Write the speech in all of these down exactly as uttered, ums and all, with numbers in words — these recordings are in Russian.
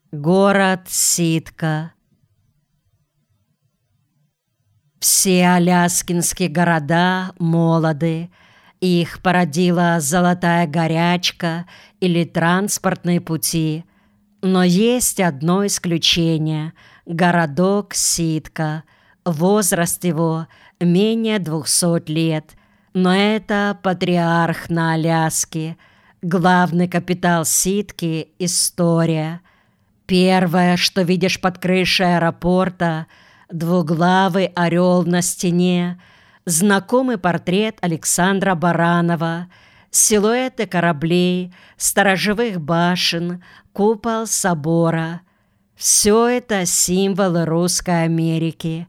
Город Ситка. Все аляскинские города молоды, их породила золотая горячка или транспортные пути. Но есть одно исключение – городок Ситка. Возраст его менее двухсот лет, но это патриарх на Аляске. Главный капитал Ситки – история. Первое, что видишь под крышей аэропорта – двуглавый орел на стене, знакомый портрет Александра Баранова, силуэты кораблей, сторожевых башен, купол собора. Все это символы русской Америки.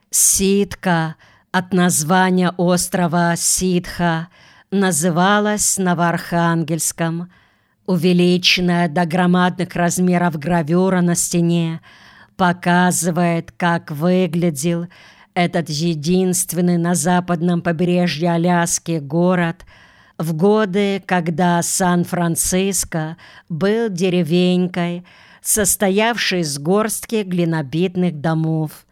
Ситка от названия острова Ситха называлась Новоархангельском. Увеличенная до громадных размеров гравюра на стене показывает, как выглядел этот единственный на западном побережье Аляски город в годы, когда Сан-Франциско был деревенькой, состоявшей из горстки глинобитных домов.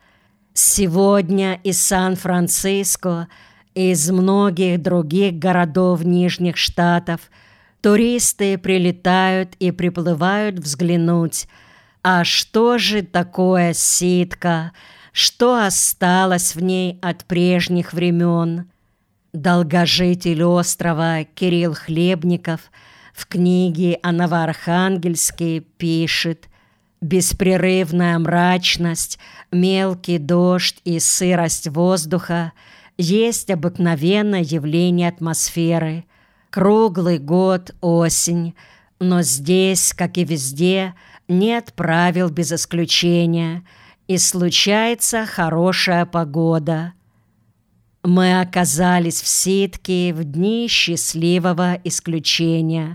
Сегодня из Сан-Франциско и из многих других городов Нижних Штатов туристы прилетают и приплывают взглянуть, а что же такое Ситка, что осталось в ней от прежних времен. Долгожитель острова Кирилл Хлебников в книге о Новоархангельске пишет: «Беспрерывная мрачность, мелкий дождь и сырость воздуха есть обыкновенное явление атмосферы. Круглый год осень, но здесь, как и везде, нет правил без исключения, и случается хорошая погода». Мы оказались в Ситке в дни счастливого исключения.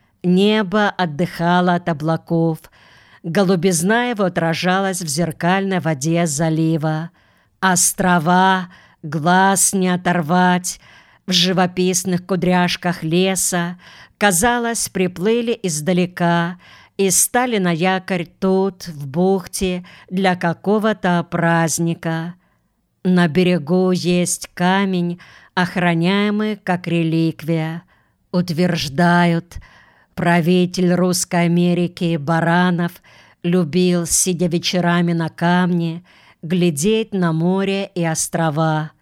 Небо отдыхало от облаков, голубизна его отражалась в зеркальной воде залива. Острова, глаз не оторвать, в живописных кудряшках леса, казалось, приплыли издалека и стали на якорь тут, в бухте, для какого-то праздника. На берегу есть камень, охраняемый как реликвия. Утверждают, правитель Русской Америки Баранов любил, сидя вечерами на камне, глядеть на море и острова.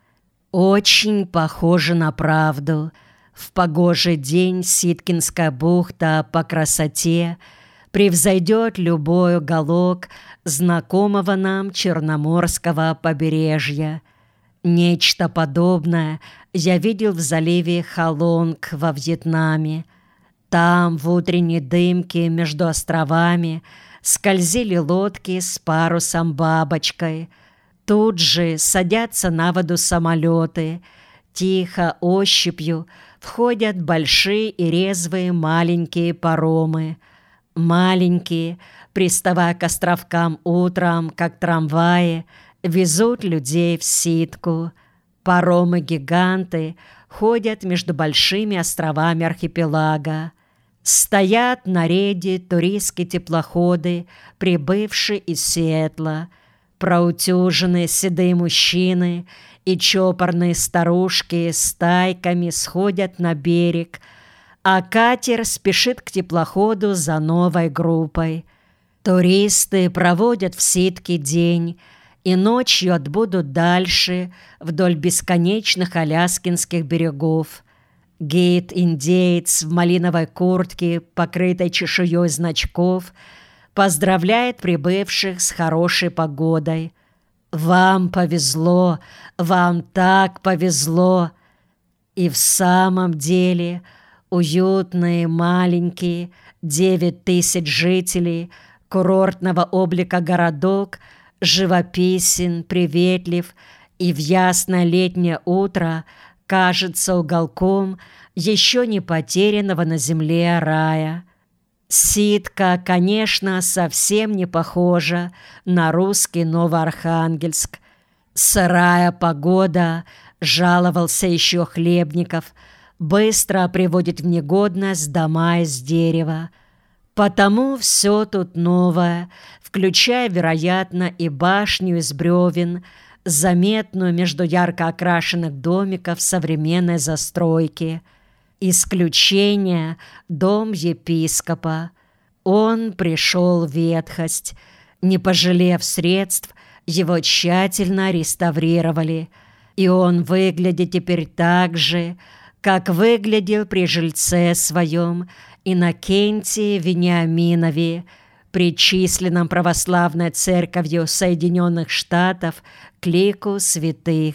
Очень похоже на правду. В погожий день Ситкинская бухта по красоте превзойдет любой уголок знакомого нам Черноморского побережья. Нечто подобное я видел в заливе Халонг во Вьетнаме. Там, в утренней дымке между островами, скользили лодки с парусом-бабочкой. Тут же садятся на воду самолеты. Тихо, ощупью входят большие и резвые маленькие паромы. Маленькие, приставая к островкам утром, как трамваи, везут людей в Ситку. Паромы-гиганты ходят между большими островами архипелага. Стоят на рейде туристские теплоходы, прибывшие из Сиэтла. Проутюженные седые мужчины и чопорные старушки стайками сходят на берег, а катер спешит к теплоходу за новой группой. Туристы проводят в Ситке день и ночью отбудут дальше вдоль бесконечных аляскинских берегов. Гид-индеец в малиновой куртке, покрытой чешуей значков, поздравляет прибывших с хорошей погодой. «Вам повезло, вам так повезло!» И в самом деле уютный, маленький, девять тысяч жителей, курортного облика городок живописен, приветлив и в ясное летнее утро кажется уголком еще не потерянного на земле рая. Ситка, конечно, совсем не похожа на русский Новоархангельск. Сырая погода, жаловался еще Хлебников, быстро приводит в негодность дома из дерева. Потому все тут новое, включая, вероятно, и башню из бревен, заметную между ярко окрашенных домиков современной застройки. Исключение — дом епископа. Он пришел в ветхость. Не пожалев средств, его тщательно реставрировали, и он выглядит теперь так же, как выглядел при жильце своем Иннокентии Вениаминове, причисленном православной церковью Соединенных Штатов к лику святых.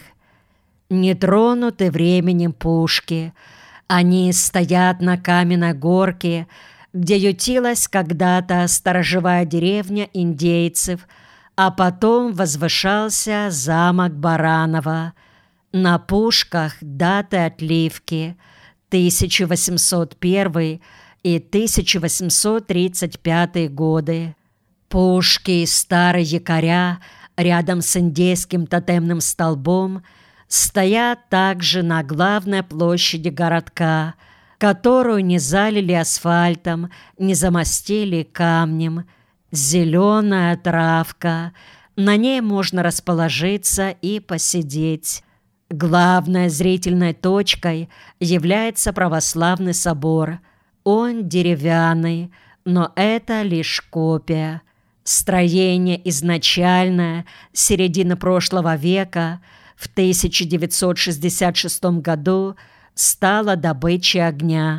Не тронуты временем пушки. Они стоят на каменной горке, где ютилась когда-то сторожевая деревня индейцев, а потом возвышался замок Баранова. На пушках даты отливки тысяча восемьсот первый и тысяча восемьсот тридцать пятый годы. Пушки и старые якоря рядом с индейским тотемным столбом стоят также на главной площади городка, которую не залили асфальтом, не замостили камнем. Зеленая травка, на ней можно расположиться и посидеть. Главной зрительной точкой является православный собор. Он деревянный, но это лишь копия. Строение изначальное, середины прошлого века, в тысяча девятьсот шестьдесят шестом году стало добычей огня.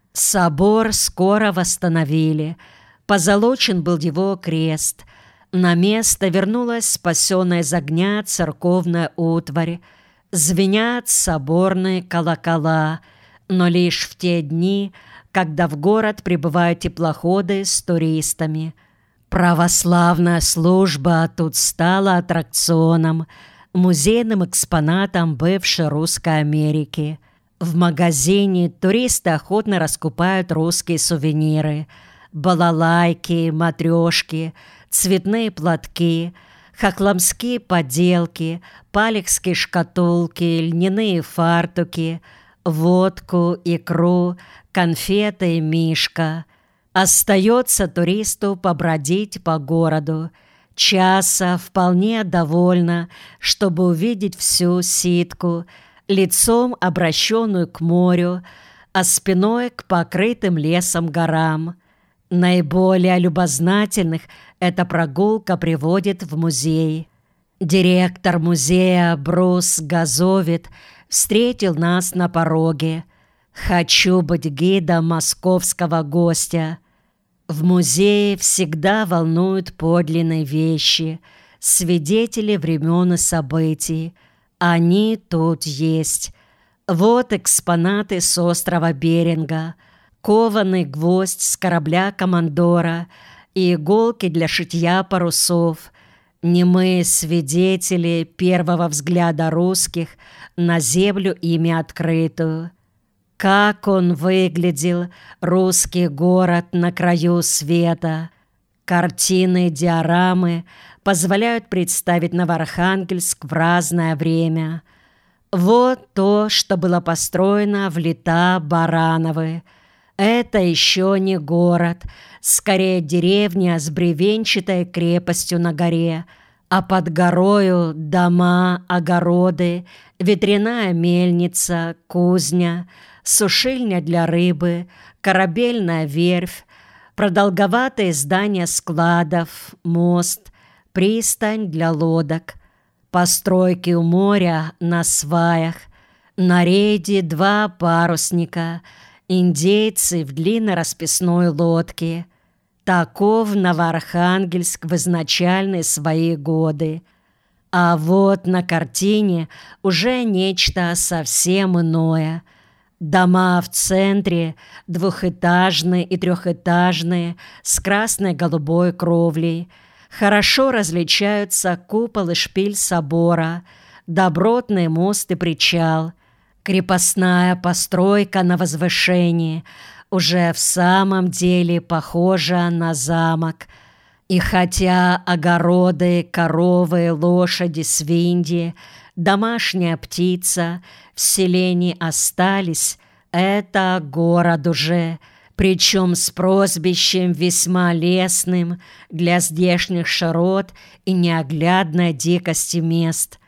Собор скоро восстановили. Позолочен был его крест. На место вернулась спасенная из огня церковная утварь. Звенят соборные колокола, но лишь в те дни, когда в город прибывают теплоходы с туристами. Православная служба тут стала аттракционом, музейным экспонатом бывшей Русской Америки. В магазине туристы охотно раскупают русские сувениры: балалайки, матрешки, цветные платки, хохломские поделки, палехские шкатулки, льняные фартуки, водку, икру, конфеты и мишка. Остается туристу побродить по городу. Часа вполне довольно, чтобы увидеть всю ситку, лицом обращенную к морю, а спиной к покрытым лесом горам. Наиболее любознательных эта прогулка приводит в музей. Директор музея Брус Газовит встретил нас на пороге. «Хочу быть гидом московского гостя». В музее всегда волнуют подлинные вещи, свидетели времен и событий. Они тут есть. Вот экспонаты с острова Беринга, кованый гвоздь с корабля «Командора» и иголки для шитья парусов, немые свидетели первого взгляда русских на землю ими открытую. Как он выглядел, русский город на краю света! Картины и диорамы позволяют представить Новоархангельск в разное время. Вот то, что было построено в лета Барановы. Это еще не город, скорее деревня с бревенчатой крепостью на горе, а под горою дома, огороды, ветряная мельница, кузня, сушильня для рыбы, корабельная верфь, продолговатые здания складов, мост, пристань для лодок, постройки у моря на сваях, на рейде два парусника, индейцы в длинной расписной лодке. Таков Новоархангельск в изначальные свои годы. А вот на картине уже нечто совсем иное. Дома в центре, двухэтажные и трехэтажные, с красной голубой кровлей. Хорошо различаются купол и шпиль собора, добротный мост и причал. Крепостная постройка на возвышении уже в самом деле похожа на замок. И хотя огороды, коровы, лошади, свиньи, домашняя птица в селении остались, это город уже, причем с прозвищем весьма лестным для здешних широт и неоглядной дикости мест,